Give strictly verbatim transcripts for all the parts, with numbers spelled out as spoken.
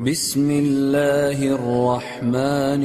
بسم الله الرحمن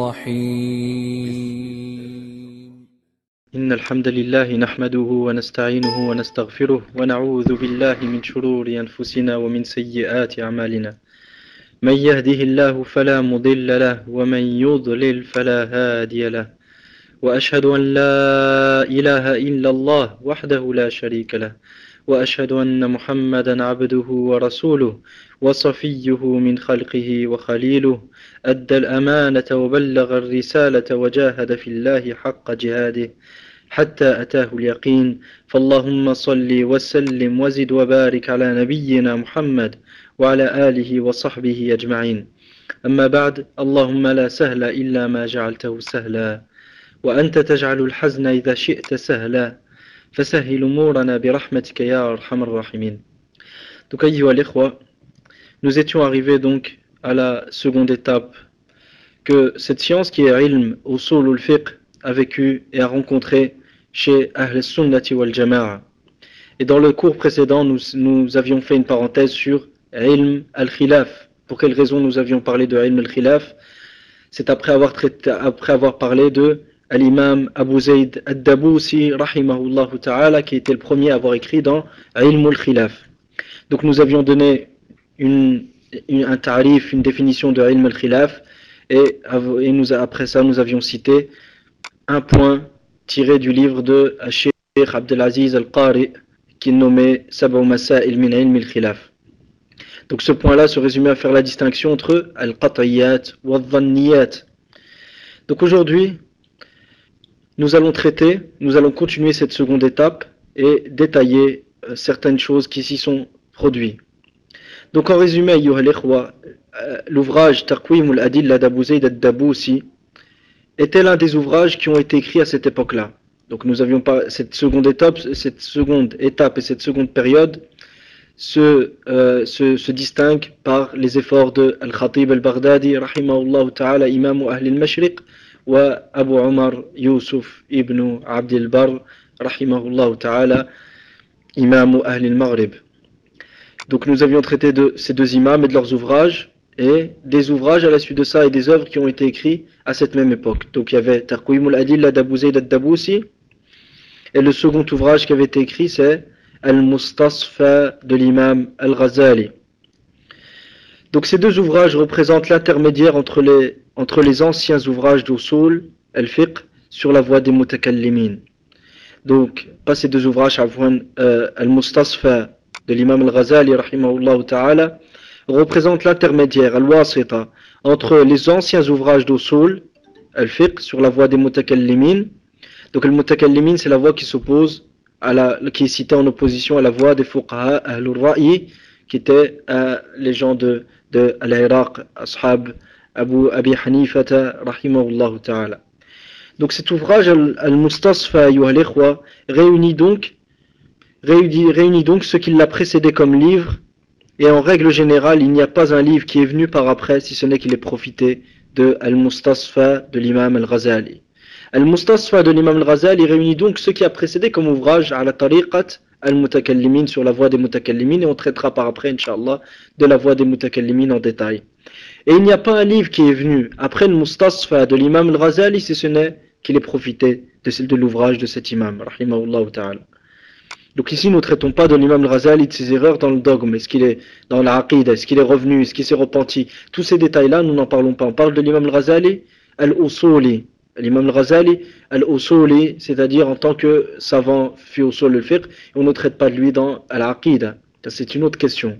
الرحيم إن الحمد لله نحمده ونستعينه ونستغفره ونعوذ بالله من شرور أنفسنا ومن سيئات أعمالنا من يهده الله فلا مضل له ومن يضلل فلا هادي له وأشهد أن لا إله إلا الله وحده لا شريك له وأشهد أن محمدا عبده ورسوله وصفيه من خلقه وخليله أدى الأمانة وبلغ الرسالة وجاهد في الله حق جهاده حتى أتاه اليقين فاللهم صل وسلم وزد وبارك على نبينا محمد وعلى آله وصحبه أجمعين أما بعد اللهم لا سهل إلا ما جعلته سهلا وأنت تجعل الحزن إذا شئت سهلا فسهل أمورنا برحمتك يا أرحم الراحمين. Donc, ayyuha al-ikhwa, nous étions arrivés donc à la seconde étape que cette science qui est ilm usul al-fiqh a vécu et a rencontré chez Ahl al-Sunnati wal-Jama'a. Et dans le cours précédent, nous, nous avions fait une parenthèse sur ilm al-khilaf. Pour quelle raison nous avions parlé de ilm al-khilaf? C'est après avoir, traité, après avoir parlé de l'imam Abu Zayd ad-Dabusi, rahimahullah ta'ala, qui était le premier à avoir écrit dans ilm al-khilaf. Donc nous avions donné une, une, un tarif, une définition de ilm al-khilaf, et, et nous, après ça nous avions cité un point tiré du livre de Cheikh Abdelaziz al-Qari, qui est nommé Sab'u Masail min ilm al-khilaf. Donc ce point-là se résumait à faire la distinction entre al-qat'iyat wa al-dhanniyat. Donc aujourd'hui, nous allons traiter, nous allons continuer cette seconde étape et détailler euh, certaines choses qui s'y sont produites. Donc en résumé, ayyuha al-ikhwa, euh, l'ouvrage Taqwim al-Adilla d'Abu Zayd ad-Dabusi était l'un des ouvrages qui ont été écrits à cette époque-là. Donc nous avions pas cette seconde étape, cette seconde étape et cette seconde période se, euh, se, se distinguent par les efforts de Al-Khatib al-Baghdadi, rahimahullah ta'ala, imam Ahl al-Mashriq, wa Abu Umar Yusuf ibn Abd al-Barr, rahimahullah ta'ala, imam Ahl al-Maghrib. Donc nous avions traité de ces deux imams et de leurs ouvrages, et des ouvrages à la suite de ça et des œuvres qui ont été écrits à cette même époque. Donc il y avait Taqwim al-Adilla d'Abu Zayd ad-Dabusi, et le second ouvrage qui avait été écrit c'est Al-Mustasfa de l'imam Al-Ghazali. Donc ces deux ouvrages représentent l'intermédiaire entre les, entre les anciens ouvrages d'Usul al-Fiqh sur la voie des Mutakallimin. Donc pas ces deux ouvrages, euh, Al-Mustasfa de l'imam Al-Ghazali rahimahullah ta'ala représente l'intermédiaire, al-wasita, entre les anciens ouvrages d'Usul al-Fiqh sur la voie des Mutakallimin. Donc al-Mutakallimin, c'est la voie qui s'oppose à la, qui est citée en opposition à la voie des Fuqaha Ahlul Ra'i, qui étaient euh, les gens de, de l'Iraq, ashab Abu Abi Hanifata rahimahullah ta'ala. Donc cet ouvrage al-Mustasfa al réunit donc réunit, réunit donc ce qui l'a précédé comme livre, et en règle générale il n'y a pas un livre qui est venu par après si ce n'est qu'il ait profité de al-Mustasfa de l'imam al-Ghazali. Al-Mustasfa de l'imam al-Ghazali réunit donc ce qui a précédé comme ouvrage à la tariqat al-Mutakallimin, sur la voie des Mutakallimin, et on traitera par après Inch'Allah de la voie des Mutakallimin en détail. Et il n'y a pas un livre qui est venu après le Mustasfa de l'imam al-Ghazali si ce n'est qu'il ait profité de, de l'ouvrage de cet imam, rahimahullah ta'ala. Donc ici nous ne traitons pas de l'imam al-Ghazali, de ses erreurs dans le dogme, est-ce qu'il est dans la aqida, est-ce qu'il est revenu, est-ce qu'il s'est repenti, tous ces détails-là nous n'en parlons pas. On parle de l'imam al-Ghazali al-Usuli, l'imam al-Ghazali al-Usuli, c'est-à-dire en tant que savant fi usul al-fiqh, on ne traite pas de lui dans al-aqida, c'est une autre question.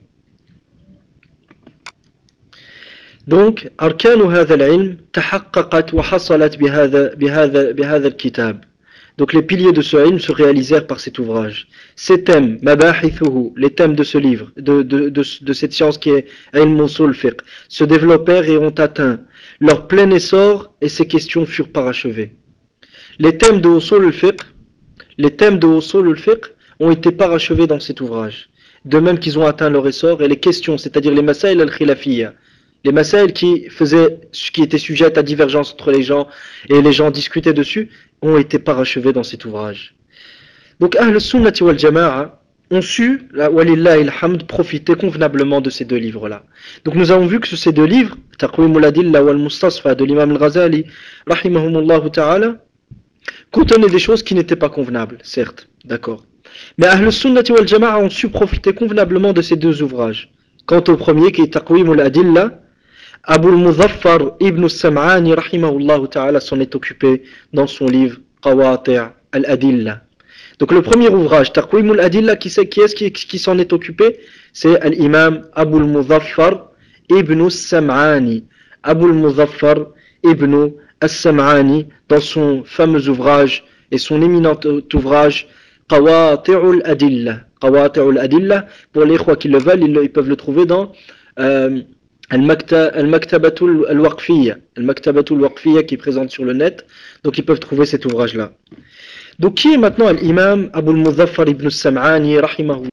Donc arkanu hadha al-ilm tahaqqaqat wa hasalat bihadha bihadha bihadha al-kitab. Donc les piliers de ce ilm se réalisèrent par cet ouvrage. Ces thèmes, mabahithuhu, les thèmes de ce livre, de, de, de, de cette science qui est ilm usul fiqh, se développèrent et ont atteint leur plein essor, et ces questions furent parachevées. Les thèmes de usul fiqh, les thèmes de usul fiqh ont été parachevés dans cet ouvrage. De même qu'ils ont atteint leur essor, et les questions, c'est-à-dire les masail al-khilafiyya, les masail qui faisaient, qui étaient sujettes à divergence entre les gens, et les gens discutaient dessus, ont été parachevés dans cet ouvrage. Donc Ahl al-Sunnati wal-Jama'a ont su, la walillahi alhamd, profiter convenablement de ces deux livres-là. Donc nous avons vu que ces deux livres, Taqwim al-Adilla wal Mustasfa de l'imam al-Ghazali, rahimahumullah ta'ala, contenaient des choses qui n'étaient pas convenables, certes, d'accord. Mais Ahl al-Sunnati wal Jama'a ont su profiter convenablement de ces deux ouvrages. Quant au premier qui est Taqwim al-Adilla, Abu al-Muzaffar ibn al-Sam'ani, rahimahullah ta'ala, s'en est occupé dans son livre Qawati' al-Adilla. Donc le premier ouvrage, Taqwim al-Adilla, qui, qui est-ce qui, qui s'en est occupé? C'est l'imam Abu al-Muzaffar ibn al-Sam'ani. Abu al-Muzaffar ibn al-Sam'ani, dans son fameux ouvrage et son éminent ouvrage Qawati' al-Adilla. Qawati' al-Adilla, pour les khois qui le veulent, ils, ils peuvent le trouver dans euh, Al-Maktabatul al-Waqfiyya. Al-Maktabatul al-Waqfiyya qui est présente sur le net. Donc ils peuvent trouver cet ouvrage-là. Donc qui est maintenant l'imam Abu al-Muzaffar ibn al-Sam'ani, rahimahullah?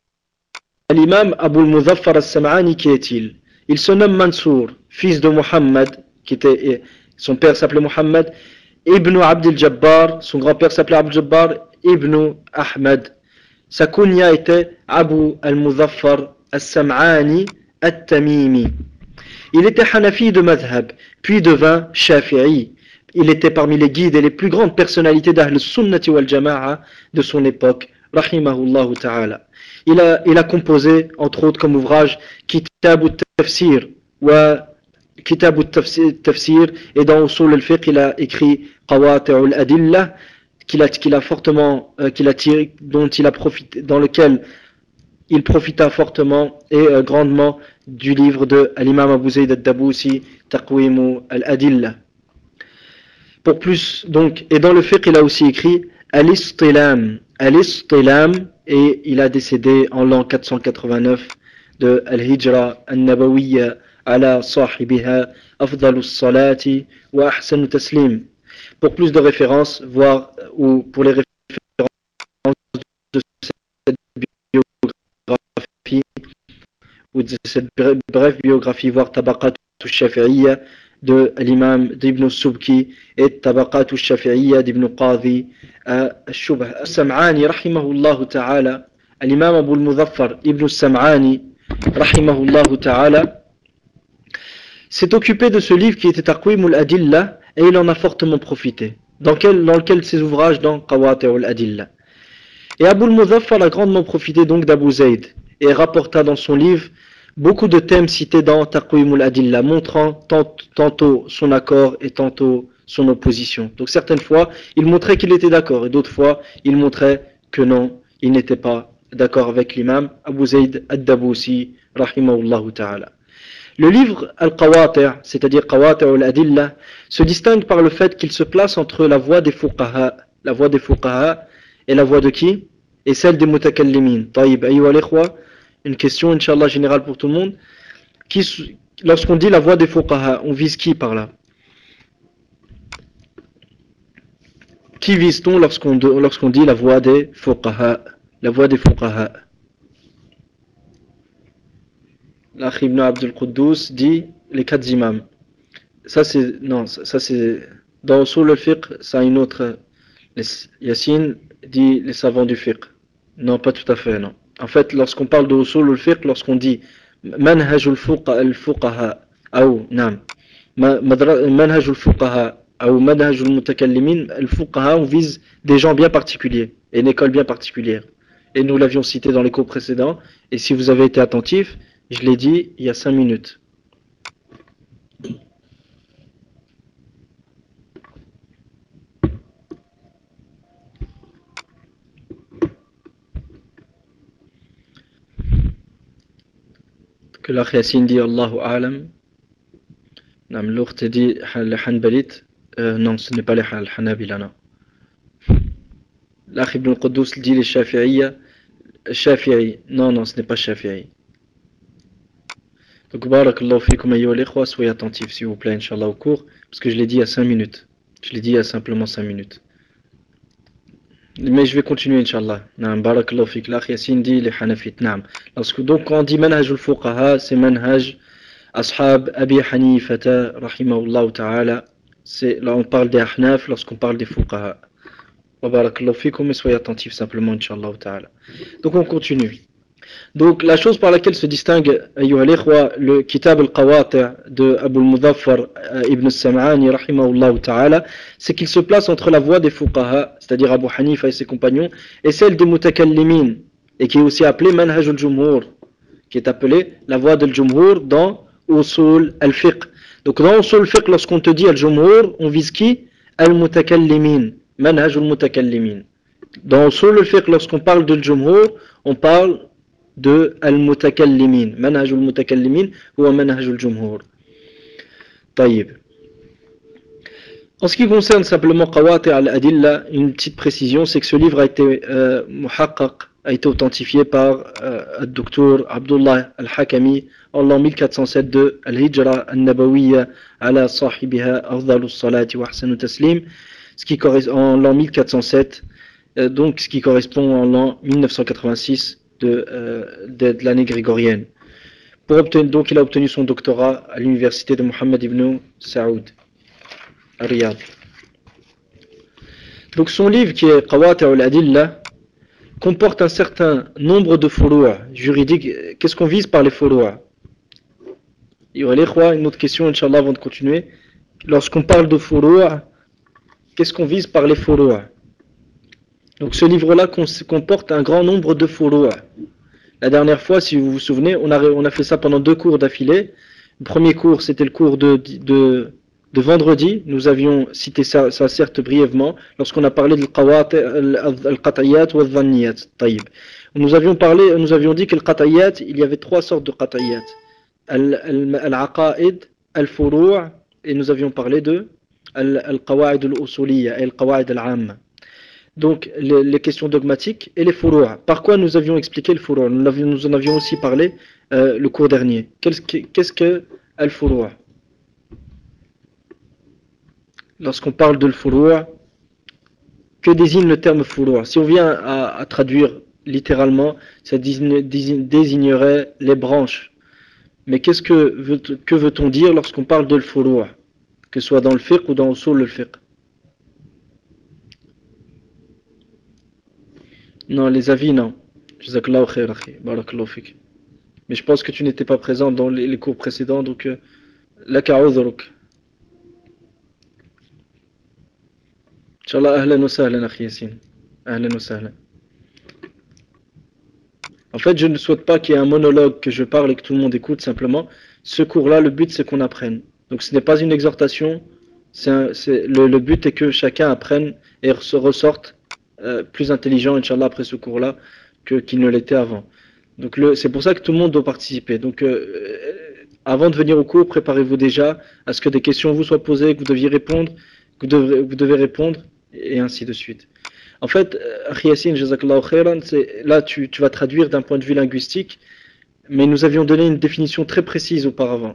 L'imam Abu al-Muzaffar al-Sam'ani, qui est-il? Il se nomme Mansour, fils de Muhammad, qui était, son père s'appelait Muhammad, ibn Abd al-Jabbar, son grand-père s'appelait Abd al-Jabbar, ibn Ahmad. Sa kunya était Abu al-Muzaffar al-Sam'ani al-Tamimi. Il était Hanafi de madhab, puis devint Shafi'i. Il était parmi les guides et les plus grandes personnalités d'Ahl Sunnati wal Jama'a de son époque, rahimahullah ta'ala. Il a, il a composé, entre autres comme ouvrage, Kitab al-Tafsir, wa Kitab al-Tafsir, et dans Usul al-Fiqh, il a écrit Qawati' al-Adilla, qu'il a, qu'il a fortement, euh, qu'il a tiré, dont il a profité, dans lequel il profita fortement et euh, grandement du livre de l'imam Abu Zayd al-Dabusi, Taqwim al-Adilla. Pour plus, donc, et dans le fiqh, il a aussi écrit Al-Istilam, Al-Istilam, et il a décédé en l'an quatre cent quatre-vingt-neuf de Al-Hijra al-Nabawiyya ala sahibiha afdalus salati wa ahsanu taslim. Pour plus de références, voir, ou pour les références de cette biographie, ou de cette brève biographie, voir Tabaqat al-Shafi'iyya de l'imam d'Ibn Subki et Tabaqat al-Shafi'iyya d'Ibn Qadhi al-Shubh. Al-Sam'ani, rahimahullah ta'ala, l'imam Abu al-Muzaffar Ibn al-Sam'ani, rahimahullah ta'ala, s'est occupé de ce livre qui était Taqwim al-Adilla, et il en a fortement profité. Dans, quel, dans lequel ses ouvrages, dans Qawati' al-Adilla. Et Abu al-Muzaffar a grandement profité donc d'Abu Zayd, et rapporta dans son livre beaucoup de thèmes cités dans Taqwim al-Adilla, montrant tant, tantôt son accord et tantôt son opposition. Donc certaines fois, il montrait qu'il était d'accord, et d'autres fois, il montrait que non, il n'était pas d'accord avec l'imam Abu Zayd al-Dabusi, rahimahullah ta'ala. Le livre Al-Qawati', c'est-à-dire Qawati' al-Adilla, se distingue par le fait qu'il se place entre la voix des fuqaha, la voix des fuqaha, et la voix de qui? Et celle des mutakallimin. Taïb, ayyuha al-ikhwa, une question, Inch'Allah, générale pour tout le monde. Qui, lorsqu'on dit la voix des fuqaha, on vise qui par là? Qui vise-t-on lorsqu'on lorsqu'on dit la voix des fuqaha? La voix des fuqaha. L'Akh Ibn Abdul Quddus dit les quatre imams. Ça c'est, non, ça c'est, dans Usul al-Fiqh, ça a une autre. Yassine dit les savants du fiqh. Non, pas tout à fait, non. En fait, lorsqu'on parle de Usul al-Fiqh, lorsqu'on dit Manhaj al-Fuqaha, ou Nam, Manhaj al-Fuqaha, ou Manhaj al-Mutakallimin, al-Fuqaha, on vise des gens bien particuliers, et une école bien particulière. Et nous l'avions cité dans les cours précédents, et si vous avez été attentif, je l'ai dit il y a cinq minutes. Que l'Akh Yassine dit Allahu A'lam. L'autre dit les Hanbalit. Euh, non, ce n'est pas les Hanabila, non. L'Akh Ibn Quddus dit les Shafi'iyya. Shafi'i. Non, non, ce n'est pas Shafi'i. Donc, barakallahu fikum ayyuha al-ikhwa, soyez attentifs s'il vous plaît, Inch'Allah, au cours, parce que je l'ai dit il y a cinq minutes. Je l'ai dit il y a simplement cinq minutes. Mais je vais continuer, Inch'Allah. Barakallahu fik. L'Akh Yassine dit les Hanafit. Lorsque, donc, quand on dit Manhaj al-Fuqaha, c'est Manhaj Ashab Abi Hanifata, rahimahullah ta'ala. Là, on parle des Ahnaf lorsqu'on parle des Fuqaha. Wa barakallahu fikum, et soyez attentifs simplement, Inch'Allah ta'ala. Donc on continue. Donc la chose par laquelle se distingue ayyuha al-ikhwa, le Kitab al-Qawati' de Abu al-Muzaffar euh, ibn al-Sam'ani rahimahullah ta'ala, c'est qu'il se place entre la voie des fuqaha, c'est-à-dire Abu Hanifa et ses compagnons, et celle des mutakallimin, et qui est aussi appelée Manhaj al-Jumhur, qui est appelée la voie del Jumhur dans Usul al-Fiqh. Donc dans Usul al-Fiqh, lorsqu'on te dit al-Jumhur, on vise qui? Al-Mutakallimin, Manhaj al-Mutakallimin. Dans Usul al-Fiqh, lorsqu'on parle de Jumhur, on parle de al-mutakallimin. Manhaj al-mutakallimin ou manhaj al-jumhur. Taïb. En ce qui concerne simplement Qawati' al-Adilla, une petite précision, c'est que ce livre a été euh, muhaqqaq, a été authentifié par euh, le docteur Abdullah al-Hakami en l'an mille quatre cent sept de Al-Hijra al-Nabawiyya ala sahibiha afdalus salati wa ahsanu taslim, ce qui correspond en l'an mille quatre cent sept, euh, donc ce qui correspond en l'an mille neuf cent quatre-vingt-six de, euh, de, de l'année grégorienne. Pour obtenir, donc il a obtenu son doctorat à l'université de Mohammed ibn Saoud à Riyad. Donc son livre qui est Qawati' al-Adilla comporte un certain nombre de furu' juridiques. Qu'est-ce qu'on vise par les furu'? Il y aura une autre question, Inch'Allah, avant de continuer. Lorsqu'on parle de furu', qu'est-ce qu'on vise par les furu'? Donc ce livre-là comporte un grand nombre de furu'. La dernière fois, si vous vous souvenez, on a, on a fait ça pendant deux cours d'affilée. Le premier cours, c'était le cours de, de, de vendredi. Nous avions cité ça, ça certes brièvement, lorsqu'on a parlé de al-qat'iyat ou al-dhanniyat. Nous avions parlé, nous avions dit que le qat'iyat, il y avait trois sortes de qat'iyat. Al-aqa'id, al-furu' et nous avions parlé de al-qawa'id al-usuliyya et al-qawa'id al-amma. Donc les, les questions dogmatiques et les furu'. Par quoi nous avions expliqué le furu'? Nous, nous en avions aussi parlé euh, le cours dernier. Qu'est-ce que, qu'est-ce que al-furu'? Lorsqu'on parle de le furu', que désigne le terme furu'? Si on vient à, à traduire littéralement, ça désigne, désigne, désignerait les branches. Mais qu'est-ce que, veut, que veut-on dire lorsqu'on parle de le furu'? Que ce soit dans le fiqh ou dans usul al-fiqh? Non, les avis, non. Jazakallahu khair, akhi. Barakallahu fik. Mais je pense que tu n'étais pas présent dans les, les cours précédents, donc laka udhruk. Inch'Allah, ahlan wa sahlan, akhi Yassine. Ahlan wa sahlan. En fait, je ne souhaite pas qu'il y ait un monologue, que je parle et que tout le monde écoute simplement. Ce cours-là, le but, c'est qu'on apprenne. Donc ce n'est pas une exhortation. C'est un, c'est, le, le but est que chacun apprenne et se ressorte Euh, plus intelligent, Inch'Allah, après ce cours-là, que, qu'il ne l'était avant. Donc le, c'est pour ça que tout le monde doit participer. Donc euh, avant de venir au cours, préparez-vous déjà à ce que des questions vous soient posées, que vous deviez répondre, que vous devez, vous devez répondre, et ainsi de suite. En fait, Akhi Yassine, Jazakallahu khairan, c'est, là tu, tu vas traduire d'un point de vue linguistique, mais nous avions donné une définition très précise auparavant.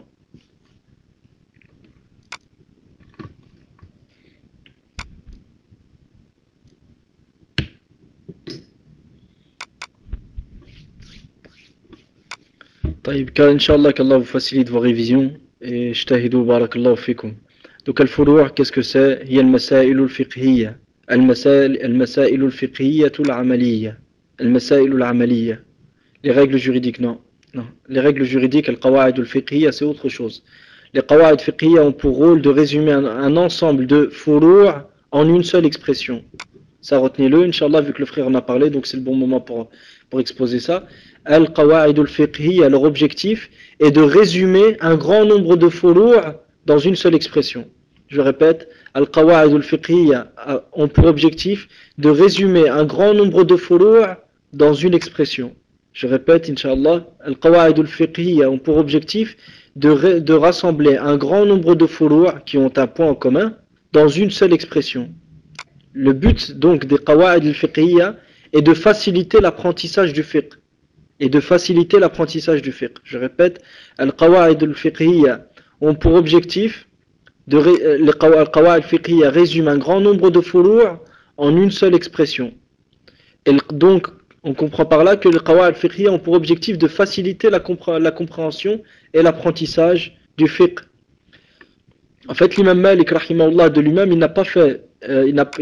طيب إن شاء الله qu'Allah vous facilite vos révisions et اجتهدوا بارك الله فيكم. Donc الفروع qu'est-ce que c'est؟ هي المسائل الفقهية المسائل المسائل الفقهية العملية المسائل العملية. Les règles juridiques non non les règles juridiques القواعد الفقهية c'est autre chose. Les قواعد فقهية ont pour rôle de résumer un, un ensemble de furu' en une seule expression. Ça, retenez-le, Inch'Allah, vu que le frère en a parlé, donc c'est le bon moment pour, pour exposer ça. Al-Qawa'id al-Fiqhiyya, leur objectif est de résumer un grand nombre de furu' dans une seule expression. Je répète, Al-Qawa'id al-Fiqhiyya ont pour objectif de résumer un grand nombre de furu' dans une expression. Je répète, Inch'Allah, Al-Qawa'id al-Fiqhiyya ont pour objectif de, de rassembler un grand nombre de furu' qui ont un point en commun dans une seule expression. Le but donc des qawa'id al-fiqhiyya est de faciliter l'apprentissage du fiqh. Et de faciliter l'apprentissage du fiqh. Je répète, al-qawa'id al-fiqhiyya ont pour objectif, de, les qawa'id al-fiqhiyya résument un grand nombre de furu' en une seule expression. Et donc, on comprend par là que les qawa'id al-fiqhiyya ont pour objectif de faciliter la, compré- la compréhension et l'apprentissage du fiqh. En fait, l'imam Malik, rahimahullah, de lui-même, il n'a pas fait, euh, il n'a, il n'a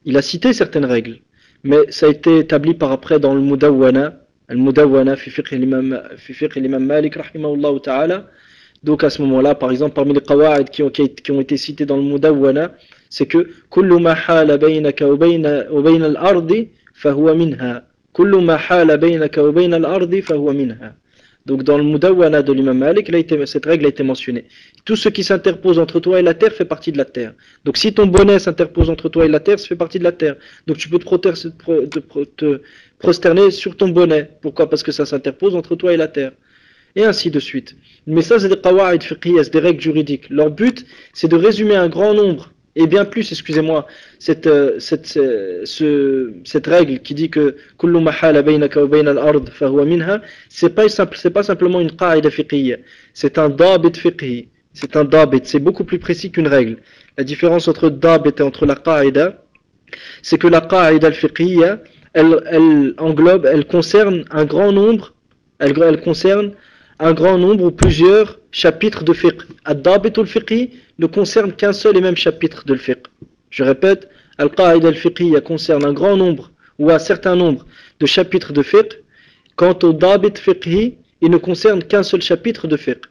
il a cité certaines règles, mais ça a été établi par après dans le Mudawwana, le Mudawwana fi fiqh l'imam fi fiqh l'imam Malik rahimahullah ta'ala. Donc à ce moment-là, par exemple, parmi les qawa'id qui ont, qui ont été cités dans le Mudawwana, c'est que kullu ma hala baynaka wa bayna wa bayna al-ardi fahuwa minha. Kullu ma hala baynaka wa bayna al-ardi fahuwa minha. Donc dans le Mudawwana de l'imam Malik, là, cette règle a été mentionnée. Tout ce qui s'interpose entre toi et la terre fait partie de la terre. Donc si ton bonnet s'interpose entre toi et la terre, ça fait partie de la terre. Donc tu peux te, te, te prosterner sur ton bonnet. Pourquoi? Parce que ça s'interpose entre toi et la terre. Et ainsi de suite. Mais ça, c'est des qawa'id fiqhiyya, c'est des règles juridiques. Leur but, c'est de résumer un grand nombre, et bien plus, excusez-moi, cette, cette, ce, cette règle qui dit que kullu ma hala baynaka wa bayna al-ard fahuwa minha, c'est pas, c'est pas simplement une qa'ida fiqhiyya, c'est un dabit fiqhi, c'est un dabit, c'est beaucoup plus précis qu'une règle. La différence entre dabit et entre la qa'ida, c'est que la qa'ida al-fiqhiyya, elle, elle englobe, elle concerne un grand nombre, elle, elle concerne un grand nombre ou plusieurs chapitres de fiqh. Ad-dabit al-fiqhi ne concerne qu'un seul et même chapitre de fiqh. Je répète, al-qa'ida al-fiqhi concerne un grand nombre ou un certain nombre de chapitres de fiqh. Quant au dabit fiqhi, il ne concerne qu'un seul chapitre de fiqh.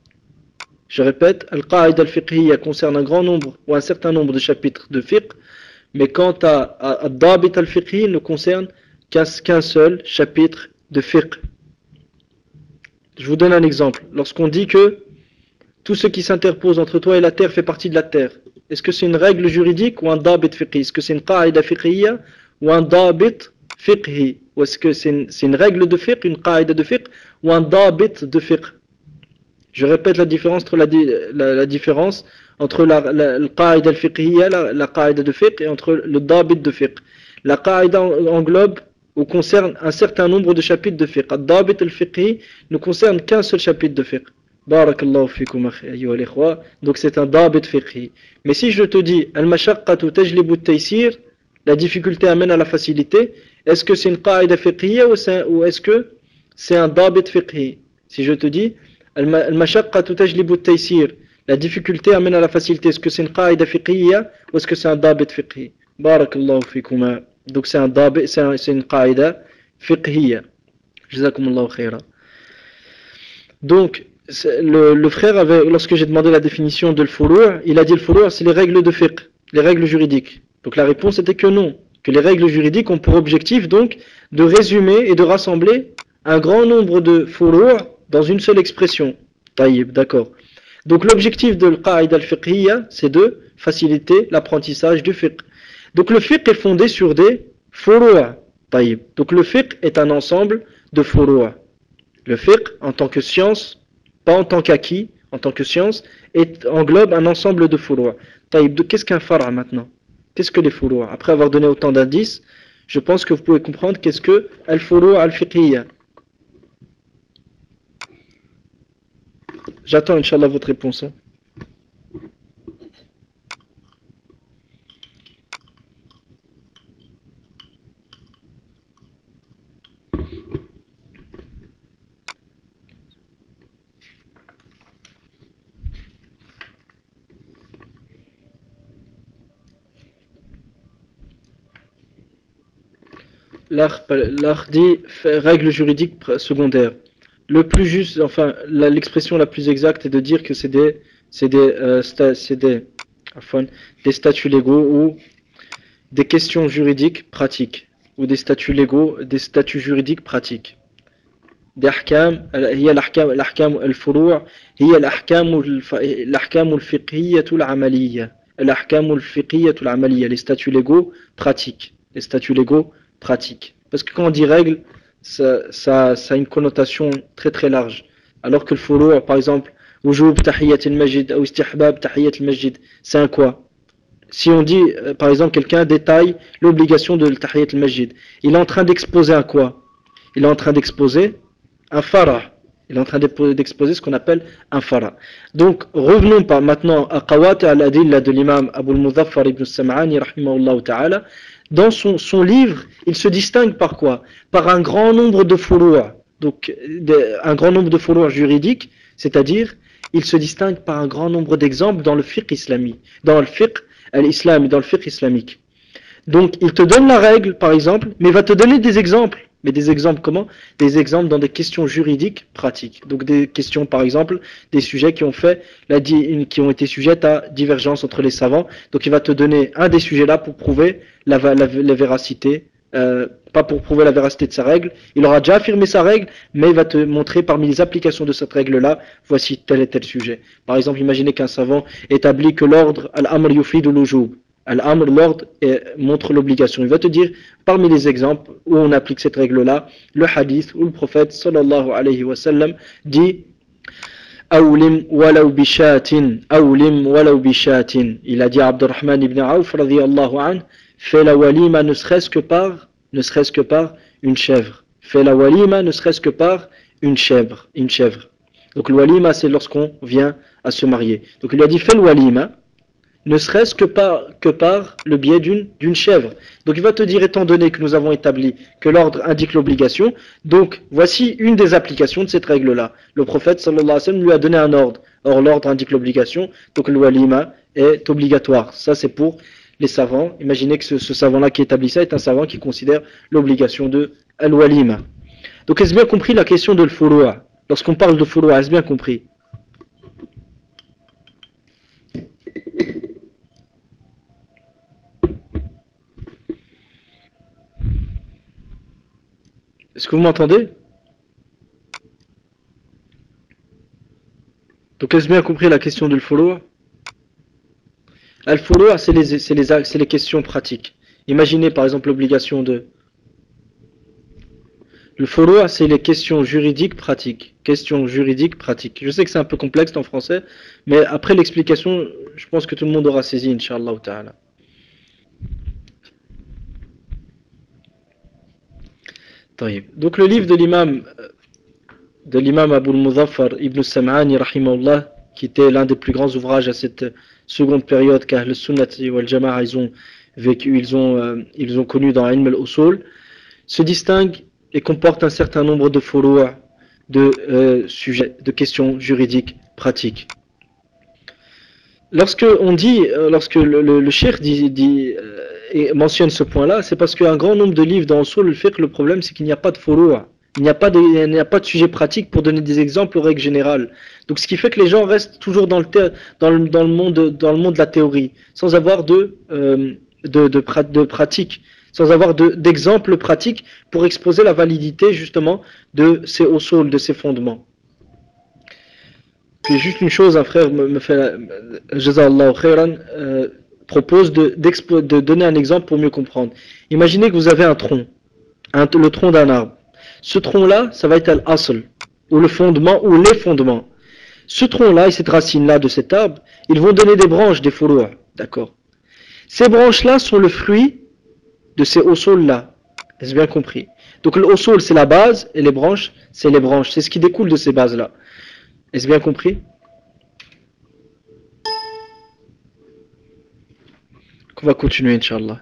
Je répète, al-qa'ida al-fiqhi concerne un grand nombre ou un certain nombre de chapitres de fiqh, mais quant à ad-dabit al-fiqhi, il ne concerne qu'un seul chapitre de fiqh. Je vous donne un exemple. Lorsqu'on dit que tout ce qui s'interpose entre toi et la terre fait partie de la terre, est-ce que c'est une règle juridique ou un dabit fiqhi? Est-ce que c'est une qa'ida fiqhiyya ou un dabit fiqhi? Ou est-ce que c'est une, une règle de fiqh, une qa'ida de fiqh ou un dabit de fiqh? Je répète la différence entre la, la, la différence entre la, la, la qa'ida fiqhiyya, la, la qa'ida de fiqh, et entre le dabit de fiqh. La qa'ida englobe ou concerne un certain nombre de chapitres de fiqh. Ad-dabit al-fiqhi ne concerne qu'un seul chapitre de fiqh. Barakallahu fikum ayyuha al-ikhwa. Donc c'est un dabit fiqhi. Mais si je te dis al-mashaqqatu tajlibu at-taysir, la difficulté amène à la facilité, est-ce que c'est une qa'ida fiqhiyya ou est-ce que c'est un dabit fiqhi? Si je te dis al-mashaqqatu tajlibu at-taysir, la difficulté amène à la facilité, est-ce que c'est une qa'ida fiqhiyya ou est-ce que c'est un dabit fiqhi? Barakallahu fikum. Donc c'est un dabi, c'est un, une qaïda fiqhiyya. Jazakumullahu khayra. Donc le, le frère avait, lorsque j'ai demandé la définition de l'furu', il a dit l'furu' c'est les règles de fiqh, les règles juridiques. Donc la réponse était que non, que les règles juridiques ont pour objectif donc de résumer et de rassembler un grand nombre de furu' dans une seule expression. Taïb, d'accord. Donc l'objectif de l'qaïda al-fiqhiyya, c'est de faciliter l'apprentissage du fiqh. Donc le fiqh est fondé sur des furu'. Donc le fiqh est un ensemble de furu'. Le fiqh en tant que science, pas en tant qu'acquis, en tant que science, est, englobe un ensemble de furu'. Qu'est-ce qu'un fara' maintenant? Qu'est-ce que les furu'? Après avoir donné autant d'indices, je pense que vous pouvez comprendre qu'est-ce que al-furu' al-fiqhiyya. J'attends Inch'Allah votre réponse. Hein. L'art dit règle juridique secondaire. Le plus juste, enfin, l'expression la, la plus exacte est de dire que c'est des, c'est des, euh, c'est des, enfin, des statuts légaux ou des questions juridiques pratiques ou des statuts légaux, des statuts juridiques pratiques. Des ahkam, هي الأحكام الأحكام الفروع هي الأحكام الأحكام الفقهية العملية الأحكام الفقهية العملية les statuts légaux pratiques les statuts légaux pratiques. Parce que quand on dit règle, ça, ça, ça a une connotation très très large. Alors que le furu', par exemple, wujub tahiyyat al-masjid ou istihbab tahiyyat al-masjid, c'est un quoi? Si on dit, par exemple, quelqu'un détaille l'obligation de tahiyyat al-masjid, il est en train d'exposer un quoi? Il est en train d'exposer un fara'. Il est en train d'exposer ce qu'on appelle un fara'. Donc, revenons pas maintenant à qawati' al-adilla de l'imam Abu al-Muzaffar ibn Sam'ani, rahimahullah ta'ala. Dans son, son livre, il se distingue par quoi? Par un grand nombre de furu', donc de, un grand nombre de furu' juridiques, c'est-à-dire il se distingue par un grand nombre d'exemples dans le fiqh islamique, dans le fiqh al-islam et dans le fiqh islamique. Donc il te donne la règle par exemple, mais il va te donner des exemples. Mais des exemples comment? Des exemples dans des questions juridiques pratiques. Donc des questions par exemple, des sujets qui ont fait la, qui ont été sujettes à divergence entre les savants. Donc il va te donner un des sujets là pour prouver la, la, la véracité, euh, pas pour prouver la véracité de sa règle. Il aura déjà affirmé sa règle, mais il va te montrer parmi les applications de cette règle là, voici tel et tel sujet. Par exemple, imaginez qu'un savant établit que l'ordre al-amr yufidu l'ujub. Al-amr, l'ordre, montre l'obligation. Il va te dire, parmi les exemples où on applique cette règle-là, le hadith où le prophète sallallahu alayhi wa sallam dit Awlim walaw bishatin, awlim walaw bishatin. Il a dit à Abdurrahman ibn Auf radiyallahu anhu, fais la walima ne serait-ce que par, ne serait-ce que par une chèvre. Fais la walima ne serait-ce que par une chèvre, une chèvre. Donc le walima c'est lorsqu'on vient à se marier. Donc il a dit fais le walima, ne serait-ce que par, que par le biais d'une d'une chèvre. Donc il va te dire, étant donné que nous avons établi que l'ordre indique l'obligation, donc voici une des applications de cette règle-là. Le prophète sallallahu alayhi wa sallam lui a donné un ordre. Or l'ordre indique l'obligation, donc le walima est obligatoire. Ça c'est pour les savants. Imaginez que ce, ce savant-là qui établit ça est un savant qui considère l'obligation de al-walima. Donc est-ce bien compris la question de l'furu'a? Lorsqu'on parle de furu'a, est-ce bien compris? Est-ce que vous m'entendez? Donc est-ce bien compris la question de l'furu'a? Al-furu'a, c'est les, c'est les, c'est les questions pratiques. Imaginez par exemple l'obligation de... Le furu'a, c'est les questions juridiques pratiques. Questions juridiques pratiques. Je sais que c'est un peu complexe en français, mais après l'explication, je pense que tout le monde aura saisi, Inch'Allah ta'ala. Donc le livre de l'imam de l'imam Abu al-Muzaffar ibn Sam'ani rahimahullah, qui était l'un des plus grands ouvrages à cette seconde période qu'Ahl al-Sunnati wal Jama'a ils ont vécu, ils ont euh, ils ont connu dans Ilm al-Usul, se distingue et comporte un certain nombre de furu'a, de euh, sujets, de questions juridiques pratiques. Lorsque on dit, lorsque le, le, le cheikh dit, dit euh, et mentionne ce point-là, c'est parce qu'un grand nombre de livres dans Usul al-Fiqh, le problème c'est qu'il n'y a pas de furu'a. Il n'y a pas de, il n'y a pas de sujet pratique pour donner des exemples aux règles générales. Donc, ce qui fait que les gens restent toujours dans le, dans le, dans le monde, dans le monde de la théorie, sans avoir de, euh, de, de, de pratique, sans avoir de, d'exemples pratiques pour exposer la validité justement de ces usul, de ces fondements. Puis juste une chose, un frère me, me fait, Jazallahu khairan, euh, propose de, de donner un exemple pour mieux comprendre. Imaginez que vous avez un tronc, un, le tronc d'un arbre. Ce tronc-là, ça va être l'asl, ou le fondement, ou les fondements. Ce tronc-là et cette racine-là de cet arbre, ils vont donner des branches, des furu'a, d'accord. Ces branches-là sont le fruit de ces usul-là. Est-ce bien compris? Donc le usul, c'est la base, et les branches, c'est les branches. C'est ce qui découle de ces bases-là. Est-ce bien compris? On va continuer, Inch'Allah.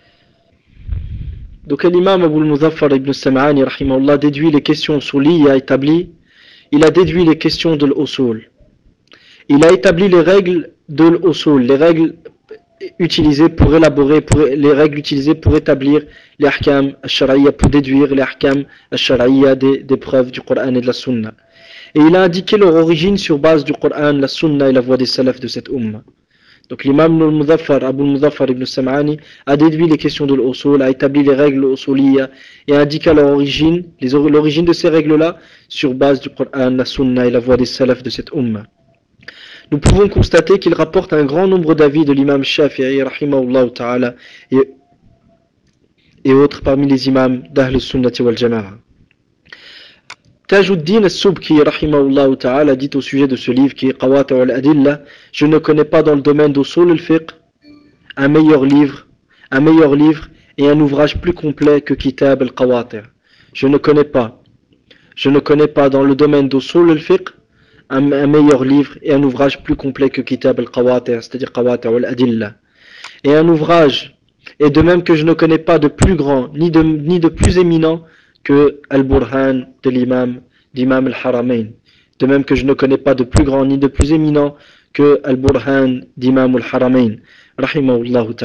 Donc l'imam Abu al-Muzaffar ibn Sam'ani rahimahullah déduit les questions usuliyya, il a établi, il a déduit les questions de l'usul. Il a établi les règles de l'usul, les règles utilisées pour élaborer, pour, les règles utilisées pour établir les ahkam al-shar'iyya, pour déduire les ahkam al-shar'iyya des, des preuves du Coran et de la Sunna. Et il a indiqué leur origine sur base du Coran, la Sunna et la voie des salafs de cette umma. Donc l'imam al-Muzaffar, Abu al-Muzaffar ibn Sam'ani, a déduit les questions de l'usul, a établi les règles usuliyya et a indiqué leur origine, l'origine de ces règles-là sur base du Coran, la Sunna et la voie des salafs de cette umma. Nous pouvons constater qu'il rapporte un grand nombre d'avis de l'imam Shafi'i rahimahullah ta'ala et, et autres parmi les imams d'Ahl al-Sunnati wal Jama'a. Tajuddin al-Subki rahimahullah ta'ala dit au sujet de ce livre qui est Qawati' al-Adilla, je ne connais pas dans le domaine d'Usul al-Fiqh un meilleur livre, un meilleur livre et un ouvrage plus complet que Kitab al-Qawati'. Je ne connais pas, je ne connais pas dans le domaine d'Usul al-Fiqh un, un meilleur livre et un ouvrage plus complet que Kitab al-Qawati', c'est-à-dire Qawati' al-Adilla. Et un ouvrage, et de même que je ne connais pas de plus grand ni de, ni de plus éminent que Al-Burhan de l'imam, d'imam al-Haramain. De même que je ne connais pas de plus grand ni de plus éminent que Al-Burhan d'imam al-Haramain. Rahimahullah ta'ala.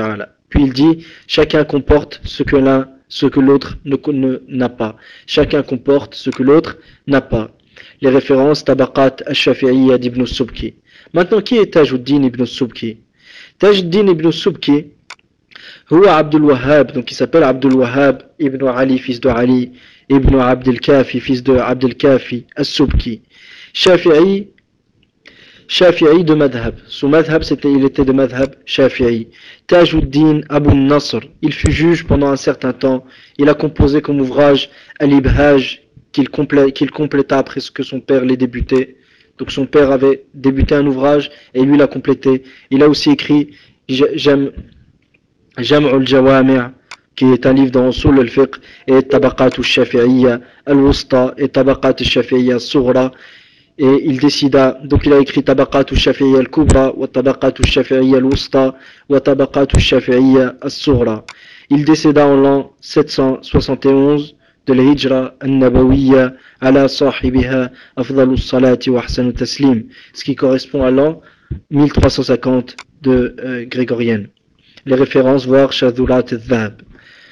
Puis il dit, chacun comporte ce que l'un, ce que l'autre ne, ne, n'a pas. Chacun comporte ce que l'autre n'a pas. Les références Tabaqat al-Shafi'iyya d'Ibn Subki. Maintenant, qui est Tajuddin ibn Subki? Tajuddin ibn Subki, Huwa Abdul Wahhab, donc il s'appelle Abdul Wahhab ibn Ali, fils de Ali, ibn Abdel Kafi, fils de Abdel Kafi, al-Subki. Shafi'i, Shafi'i de madhab. Son madhab, c'était, il était de madhab Shafi'i. Tajuddin Abu Nasr, il fut juge pendant un certain temps. Il a composé comme ouvrage Al-Ibhaj, qu'il complé, qu'il compléta après ce que son père l'ait débuté. Donc son père avait débuté un ouvrage et lui l'a complété. Il a aussi écrit Jam' al-Jawami', qui est un livre dans Usul al-Fiqh, et Tabaqat al-Shafi'iyya al-Wusta et Tabaqat al-Shafi'iyya al-Sughra. Et il décida, donc il a écrit Tabaqat al-Shafi'iyya al-Kubra, wa Tabaqat al-Shafi'iyya al-Wusta, wa Tabaqat al-Shafi'iyya al-Sughra. Il décéda en l'an sept cent soixante et onze de l'Hijra al-Nabawiyya ala sahibiha afdalu salati wa ahsanu taslim, ce qui correspond à l'an mille trois cent cinquante de euh, grégorienne. Les références, voir Shadulat al-Dhab.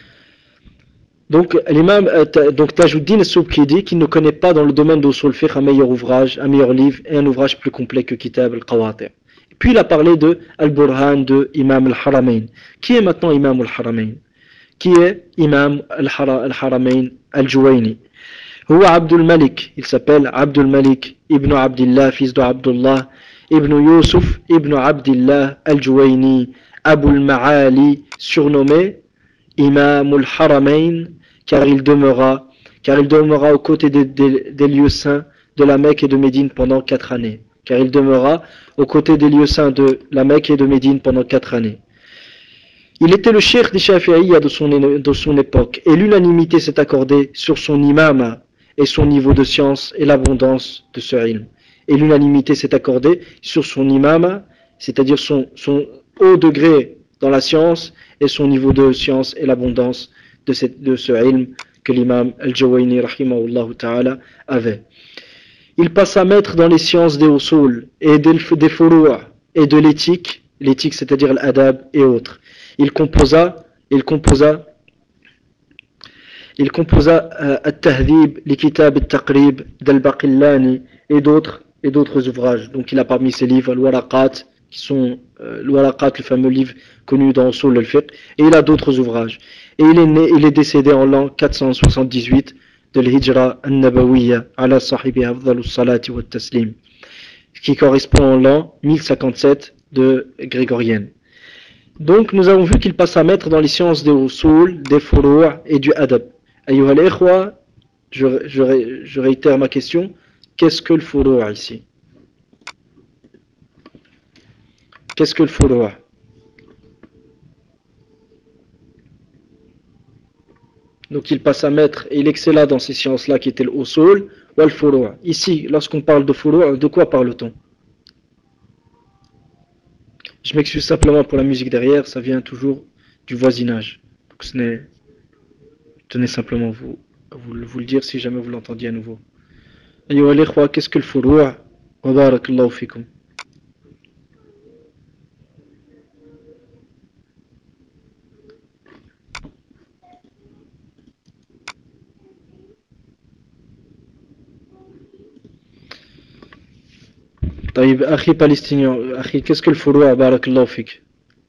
Donc, l'imam, euh, donc Tajuddin al-Subki dit qu'il ne connaît pas dans le domaine d'Usul Fiqh un meilleur ouvrage, un meilleur livre et un ouvrage plus complet que Kitab al-Qawati'. Puis il a parlé de Al-Burhan de Imam al-Haramain. Qui est maintenant Imam al-Haramain? Qui est Imam al-Haramain al-Juwayni? Huwa Abdul Malik, il s'appelle Abdul Malik ibn Abdillah, fils de Abdullah, ibn Yusuf ibn Abdillah al-Juwayni, Abu al-Ma'ali, surnommé Imam al-Haramain, car il demeura, car il demeura aux côtés des, des, des lieux saints de la Mecque et de Médine pendant quatre années. Car il demeura aux côtés des lieux saints de la Mecque et de Médine pendant quatre années. Il était le cheikh des Shafi'iyya de son, de son époque, et l'unanimité s'est accordée sur son imam et son niveau de science et l'abondance de ce ilm. Et l'unanimité s'est accordée sur son imam, c'est-à-dire son, son haut degré dans la science et son niveau de science et l'abondance de, cette, de ce ilm que l'imam al-Juwayni rahimahullah ta'ala avait. Il passa maître dans les sciences des usul et des, des furu' et de l'éthique, l'éthique c'est-à-dire l'adab et autres. Il composa, il composa, il composa euh, At-Tahdhib, les Kitab At-Taqrib d'Al-Baqillani et d'autres et d'autres ouvrages. Donc il a parmi ses livres Al-Waraqat, qui sont euh, Al-Waraqat, le fameux livre connu dans Usul al-Fiqh, et il a d'autres ouvrages. Et il est né, il est décédé en l'an quatre cent soixante-dix-huit de l'Hijra al-Nabawiyya ala sahibi afdalu salati wa taslim, qui correspond au l'an mille cinquante-sept de grégorienne. Donc nous avons vu qu'il passe à maître dans les sciences des usul, des furu' et du adab. Ayyuha al-ikhwa, je, je, je réitère ma question, qu'est-ce que le furu' ici? Qu'est-ce que le furu'? Donc il passe à maître et il excella dans ces sciences-là qui étaient le usul ou le furu'. Ici, lorsqu'on parle de furu', de quoi parle-t-on? Je m'excuse simplement pour la musique derrière, ça vient toujours du voisinage. Donc ce n'est... Tenez simplement vous, vous, vous le dire si jamais vous l'entendiez à nouveau. Ayyuha al-ikhwa, qu'est-ce que le furu'? Wa barakallahu fikum. طيب أخي palestinien, أخي, qu'est-ce que le furu' barakallahu fik?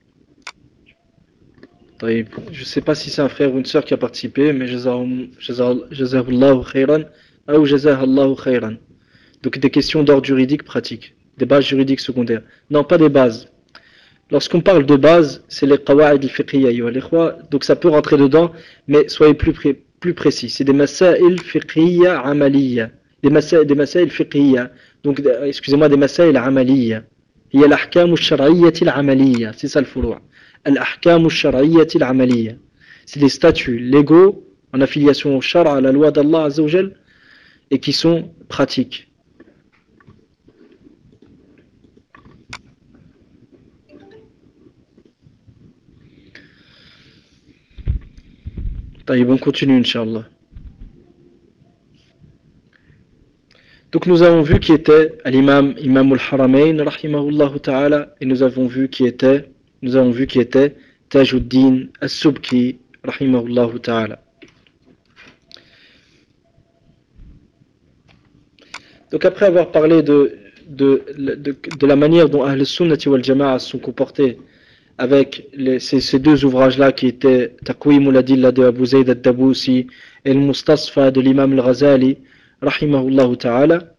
طيب, je ne sais pas si c'est un frère ou une sœur qui a participé, mais jazahullahu khayran ou jazahallahu khayran. Donc des questions d'ordre juridique pratique, des bases juridiques secondaires. Non, pas des bases. Lorsqu'on parle de base, c'est les qawa'id al-fiqhiyya, donc ça peut rentrer dedans, mais soyez plus, pré plus précis. C'est des masail fiqhiyya amaliyya, des masail, des masail fiqhiyya, donc excusez-moi, des masail amaliyya. Il y a l'ahkam al-shar'iyyati al-amaliyya, c'est ça le furu'. Al-ahkam al-shar'iyyati al-amaliyya, c'est des statuts légaux en affiliation au shar', à la loi d'Allah Azza wa Jal, et qui sont pratiques. On continue, Inch'Allah. Donc nous avons vu qui était l'imam Imam al-Haramain rahimahullah ta'ala, et nous avons vu qui était nous avons vu qui était Tajuddin As-Subki, rahimahullah ta'ala. Donc après avoir parlé de, de, de, de la manière dont Ahl al-Sunnati wal Jama'a se sont comportés avec les, ces, ces deux ouvrages-là qui étaient Taqwim al-Adilla de Abu Zayd al-Daboussi et le Mustasfa de l'imam al-Ghazali, rahimahullah ta'ala.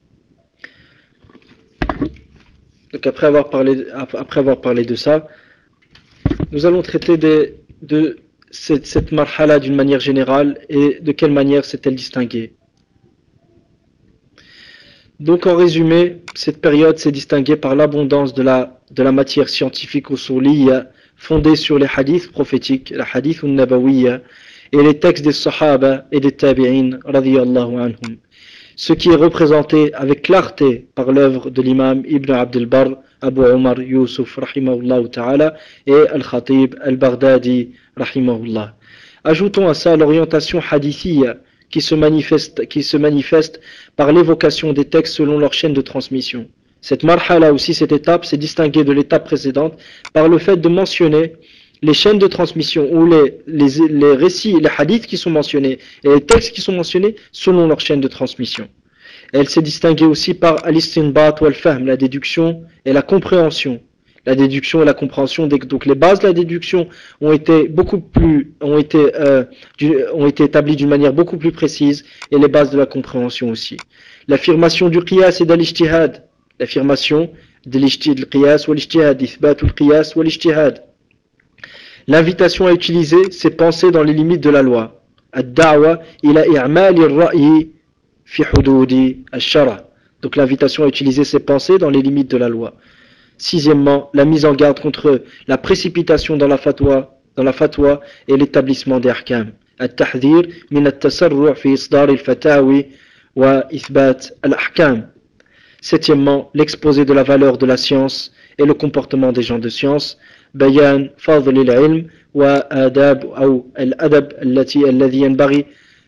Donc après avoir parlé, après avoir parlé de ça, nous allons traiter des, de cette, cette marhala d'une manière générale et de quelle manière s'est-elle distinguée. Donc en résumé, cette période s'est distinguée par l'abondance de la, de la matière scientifique usuliyya fondée sur les hadiths prophétiques, la hadith al-nabawiyya, et les textes des sahaba et des tabi'in, radiyallahu anhum. Ce qui est représenté avec clarté par l'œuvre de l'imam Ibn Abd al-Barr, Abu Omar Yusuf, rahimahullah ta'ala, et Al-Khatib al-Baghdadi, rahimahullah. Ajoutons à ça l'orientation hadithiyya, qui se manifeste, qui se manifeste par l'évocation des textes selon leur chaîne de transmission. Cette marhala aussi, cette étape, s'est distinguée de l'étape précédente par le fait de mentionner les chaînes de transmission ou les, les, les récits, les hadiths qui sont mentionnés et les textes qui sont mentionnés selon leur chaîne de transmission. Elle s'est distinguée aussi par al-istinbat ou al-fahm, la déduction et la compréhension. La déduction et la compréhension, donc les bases de la déduction ont été beaucoup plus, ont été, euh, du, ont été établies d'une manière beaucoup plus précise, et les bases de la compréhension aussi. L'affirmation du qiyas et de l'ijtihad, l'affirmation de l'qiyas ou l'ijtihad, ithbat ou l'qiyas ou l'ijtihad. L'invitation à utiliser ses pensées dans les limites de la loi. Ad-da'wa ila i'mal ar-ra'yi fi hududi ash-shara. Donc l'invitation à utiliser ses pensées dans les limites de la loi. Sixièmement, la mise en garde contre la précipitation dans la fatwa, dans la fatwa et l'établissement des ahkam. At-tahdhir min at-tasarru' fi isdar al-fatawi wa ithbat al-ahkam. Septièmement, l'exposé de la valeur de la science et le comportement des gens de science. Bayan fadl al-ilm wa adab ou al-adab allati alladhi yanbaghi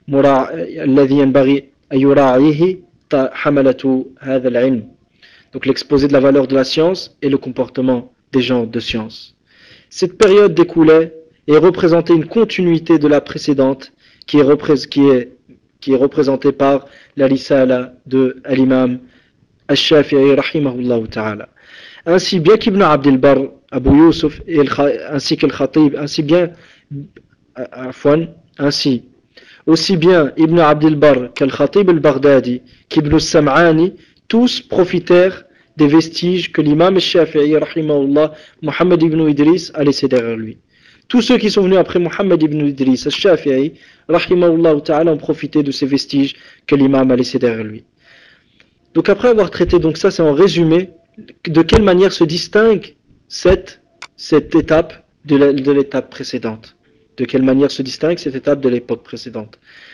alladhi yanbaghi an yura'ihi hamalatu hadha al-ilm. Donc l'exposé de la valeur de la science et le comportement des gens de science. Cette période découlait et représentait une continuité de la précédente qui est, représ qui est, qui est représentée par la risala de l'imam al-Shafi'i rahimahullah ta'ala. Ainsi bien qu'Ibn Abd al-Barr, Abu Yusuf et ainsi que le Khatib, ainsi bien afwan, ainsi aussi bien Ibn Abd al-Barr qu'Al Khatib al-Baghdadi qu'Ibn al-Sam'ani, tous profitèrent des vestiges que l'imam al-Shafi'i, rahimahullah, Muhammad ibn Idris, a laissé derrière lui. Tous ceux qui sont venus après Muhammad ibn Idris, al-Shafi'i, rahimahullah ta'ala, ont profité de ces vestiges que l'imam a laissé derrière lui. Donc après avoir traité donc ça, c'est en résumé de quelle manière se distingue cette, cette étape de l'étape précédente. De quelle manière se distingue cette étape de l'époque précédente.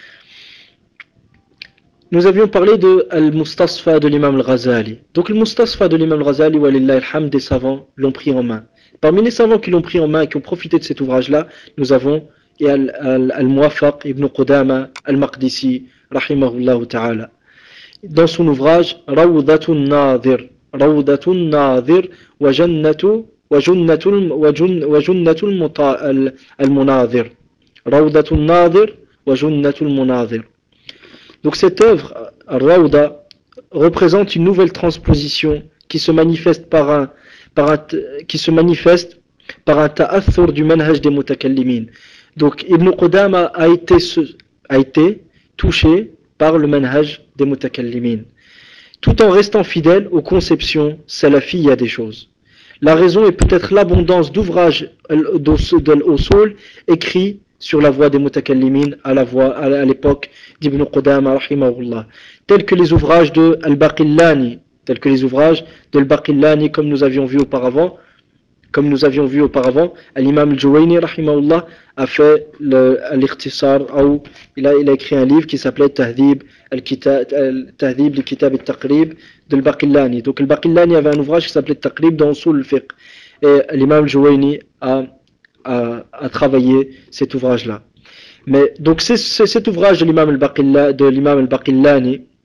Nous avions parlé de Al-Mustasfa de l'imam Al-Ghazali. Donc le Mustasfa de l'imam Al-Ghazali, walillahi alhamd, des savants l'ont pris en main. Parmi les savants qui l'ont pris en main et qui ont profité de cet ouvrage-là, nous avons Al-Muwafaq ibn Qudama Al-Maqdisi, rahimahullah ta'ala. Dans son ouvrage, Rawdatun Nadir, Rawdatun Nadir wa Jannatu wa Junnatul wa Junnatul Al-Munadir. Rawdatun Nadir wa Junnatul Munadir. Donc cette œuvre, Rawda, représente une nouvelle transposition qui se manifeste par un, par un, qui se manifeste par un ta'athur du manhaj des mutakallimin. Donc Ibn Qudama a été, a été touché par le manhaj des mutakallimin, tout en restant fidèle aux conceptions salafiyya des choses. La raison est peut-être l'abondance d'ouvrages de l'usul écrits sur la voie des mutakallimin à la voie à l'époque d'Ibn Qudama rahimahullah, tels que les ouvrages de Al-Baqillani, tels que les ouvrages de Al-Baqillani comme nous avions vu auparavant, comme nous avions vu auparavant, l'imam Al-Juwayni rahimahullah a fait l'Ikhtisar, ou il a, il a écrit un livre qui s'appelait Tahdhib al-Kitab Tahdhib al-Kitab al-Taqrib de Al-Baqillani. Donc Al-Baqillani avait un ouvrage qui s'appelait Taqrib dans Usul al-Fiqh, et l'imam Al-Juwayni a À, à travailler cet ouvrage-là. Mais donc c'est cet ouvrage de l'imam al-Baqillani,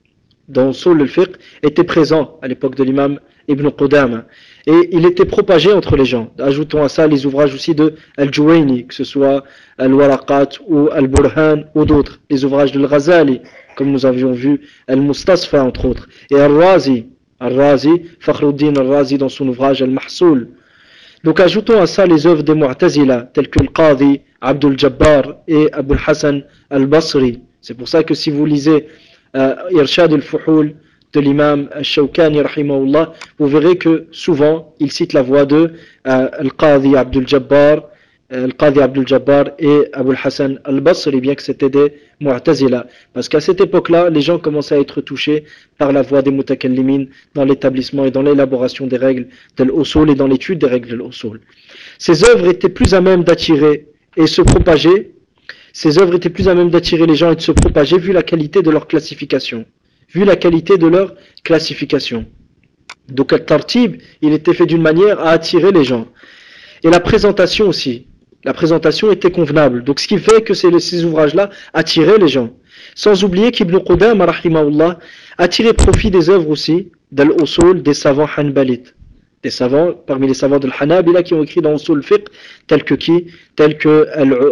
dans Usul al-Fiqh était présent à l'époque de l'imam Ibn Qudama. Et il était propagé entre les gens. Ajoutons à ça les ouvrages aussi de Al-Juwayni, que ce soit Al-Waraqat ou Al-Burhan ou d'autres. Les ouvrages de Al-Ghazali, comme nous avions vu, Al-Mustasfa entre autres. Et Al-Razi, Al-Razi, Fakhruddin Al-Razi dans son ouvrage Al-Mahsoul. Donc ajoutons à ça les œuvres des Mu'tazila, telles que Al-Qadi, Abdul Jabbar et Abu Hassan Al-Basri. C'est pour ça que si vous lisez euh, Irshad al-Fuhul de l'imam Al-Shawkani rahimahullah, vous verrez que souvent il cite la voix de euh, Al-Qadi Abdul Jabbar, euh, Al-Qadi Abdul Jabbar et Abu Hassan Al-Basri, bien que c'était des Mu'tazila. Parce qu'à cette époque-là, les gens commençaient à être touchés par la voix des Mutakallimin dans l'établissement et dans l'élaboration des règles de l'Usul et dans l'étude des règles de l'Usul. Ces œuvres étaient plus à même d'attirer et se propager. Ces œuvres étaient plus à même d'attirer les gens et de se propager vu la qualité de leur classification. Vu la qualité de leur classification. Donc, al-tartib, il était fait d'une manière à attirer les gens. Et la présentation aussi. La présentation était convenable. Donc, ce qui fait que ces, ces ouvrages-là attiraient les gens. Sans oublier qu'Ibn Qudama, rahimahullah, a tiré profit des œuvres aussi, d'al-usul, des savants hanbalites. Des savants, parmi les savants de l'Hanabila qui ont écrit dans Usul al-Fiqh, tels que qui? Tels que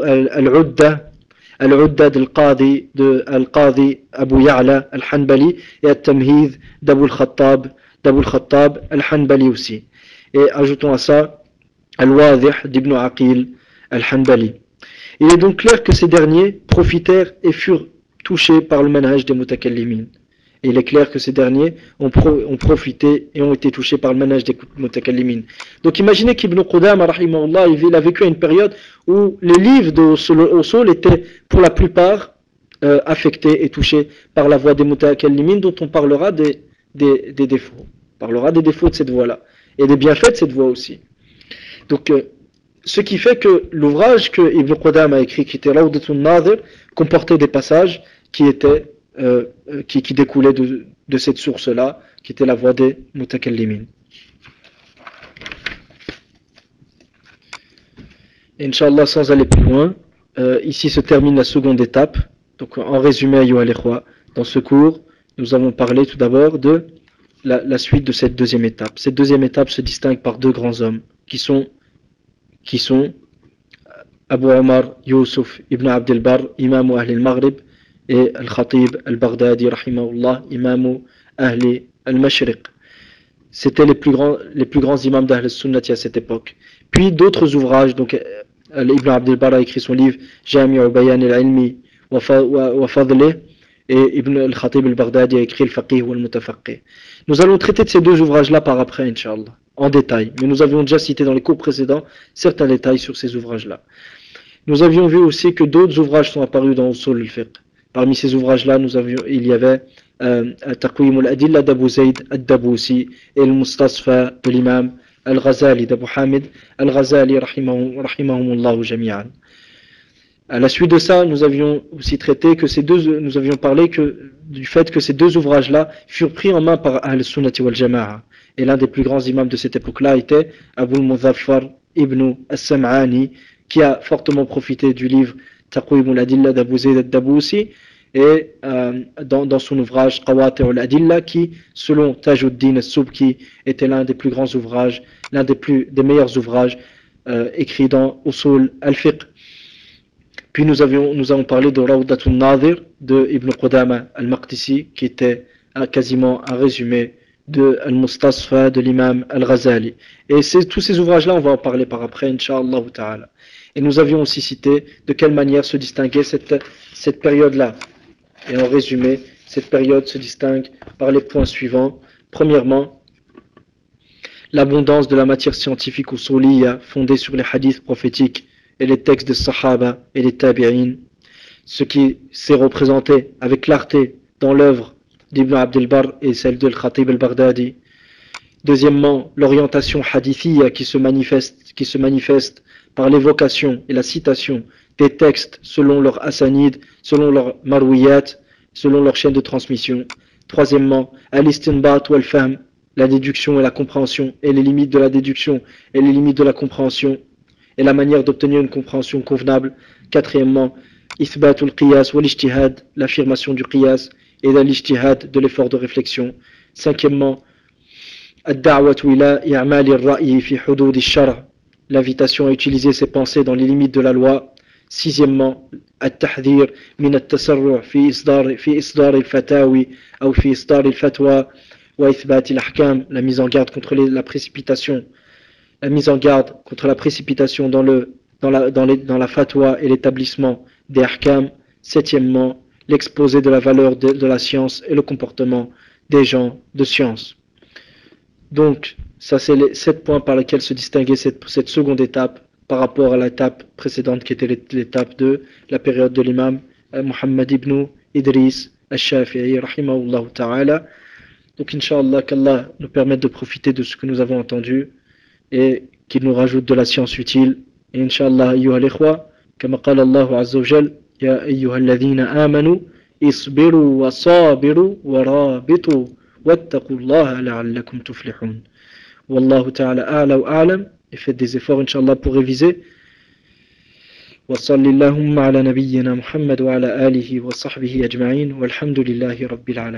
al-Udda, Al-Udda al-Qadi de Al-Qadi Abu Ya'la al-Hanbali et Al-Tamhid d'Abu al-Khattab, d'Abu al-Khattab al-Hanbali aussi. Et ajoutons à ça Al-Wadih d'Ibn Aqil al-Hanbali. Il est donc clair que ces derniers profitèrent et furent touchés par le manhaj des Mutakallimin. Et il est clair que ces derniers ont, pro, ont profité et ont été touchés par le manhaj des Mutakallimin. Donc imaginez qu'Ibn Qudama, rahimahullah, il a vécu à une période où les livres de Usul étaient pour la plupart euh, affectés et touchés par la voix des Mutakallimin, dont on parlera des, des, des défauts. On parlera des défauts de cette voix-là. Et des bienfaits de cette voix aussi. Donc, euh, ce qui fait que l'ouvrage que Ibn Qudama a écrit, qui était Rawdatun Nadhir, comportait des passages qui étaient Euh, qui, qui découlait de, de cette source-là, qui était la voix des Mutakallimin. Inch'Allah, sans aller plus loin, euh, ici se termine la seconde étape. Donc, en résumé, ayyuha al-ikhwa, dans ce cours, nous avons parlé tout d'abord de la, la suite de cette deuxième étape. Cette deuxième étape se distingue par deux grands hommes, qui sont, qui sont Abu Omar Yusuf ibn Abd al-Barr, imam Ahl al-Maghrib, et Al-Khatib Al-Baghdadi, rahimahullah, imam Ahli Al-Mashriq. C'était les plus grands, les plus grands imams d'Ahl al-Sunnati à cette époque. Puis d'autres ouvrages, donc Ibn Abd al-Barr a écrit son livre Jami'u Bayan al-Ilmi wa Fadlih, et Ibn Al-Khatib Al-Baghdadi a écrit Al-Faqih wa Al-Mutafaqih. Nous allons traiter de ces deux ouvrages-là par après, Inch'Allah, en détail. Mais nous avions déjà cité dans les cours précédents certains détails sur ces ouvrages-là. Nous avions vu aussi que d'autres ouvrages sont apparus dans Usul al-Fiqh. Parmi ces ouvrages-là, nous avions, il y avait euh, Taqwim al-Adilla d'Abu Zayd al-Dabusi et al-Mustasfa de l'imam al-Ghazali d'Abu Hamid al-Ghazali rahimahumullahu jami'an. À la suite de ça, nous avions aussi traité que ces deux, nous avions parlé que, du fait que ces deux ouvrages-là furent pris en main par Ahl-Sunnati wal-Jama'a. Et l'un des plus grands imams de cette époque-là était Abu al-Muzaffar ibn al-Sam'ani, qui a fortement profité du livre Taqwim al-Adilla d'Abu Zayd al-Dabusi et euh, dans, dans son ouvrage Qawati' al-Adilla qui, selon Tajuddin al-Subki, était l'un des plus grands ouvrages, l'un des, plus, des meilleurs ouvrages euh, écrits dans Usul al-Fiqh. Puis nous, avions, nous avons parlé de Rawdatun Nadhir de Ibn Qudama al-Maqdisi qui était un, quasiment un résumé de Al-Mustasfa de l'imam al-Ghazali. Et tous ces ouvrages-là, on va en parler par après, Inch'Allah ta'ala. Et nous avions aussi cité de quelle manière se distinguait cette, cette période-là. Et en résumé, cette période se distingue par les points suivants. Premièrement, l'abondance de la matière scientifique usuliyya fondée sur les hadiths prophétiques et les textes des Sahaba et les Tabi'in, ce qui s'est représenté avec clarté dans l'œuvre d'Ibn Abd al-Barr et celle de Al-Khatib al-Baghdadi. Deuxièmement, l'orientation hadithiyya qui se manifeste, qui se manifeste par l'évocation et la citation des textes selon leur asanid, selon leur marwiyat, selon leur chaîne de transmission. Troisièmement, al-istinbat ou al-fahm, la déduction et la compréhension, et les limites de la déduction et les limites de la compréhension, et la manière d'obtenir une compréhension convenable. Quatrièmement, ithbat al-qiyas ou l'ijtihad, l'affirmation du qiyas, et de l'ijtihad, de l'effort de réflexion. Cinquièmement, ad-da'watu ila i'mal ar-ra'yi fi hudud ash-shar', l'invitation à utiliser ses pensées dans les limites de la loi. Sixièmement, at-tahdhir min at-tasarru' fi isdar fi isdar al-fatawi ou fi isdar al-fatwa wa ithbat al-ahkam, la mise en garde contre les, la précipitation, la mise en garde contre la précipitation dans le dans la dans les dans la fatwa et l'établissement des ahkam. Septièmement, l'exposé de la valeur de, de la science et le comportement des gens de science. Donc, ça c'est les sept points par lesquels se distinguait cette, cette seconde étape par rapport à l'étape précédente qui était l'étape de la période de l'imam Muhammad ibn Idris al-Shafi'i rahimahullah ta'ala. Donc Inch'Allah, qu'Allah nous permette de profiter de ce que nous avons entendu et qu'il nous rajoute de la science utile. Et Inch'Allah, ayyuha l'ikhwa, kama qala Allahu azza wa jal, ya ayyuha alladhina amanu isbiru wa sabiru wa rabitu wattaqu Allaha la'allakum tuflihun. Wallahu ta'ala a'la wa a'lam, et faites des efforts Inch'Allah pour réviser. Wa sallallahu ala nabiyyina Muhammad wa ala alihi wa sahbihi ajma'in walhamdulillahi rabbil alamin.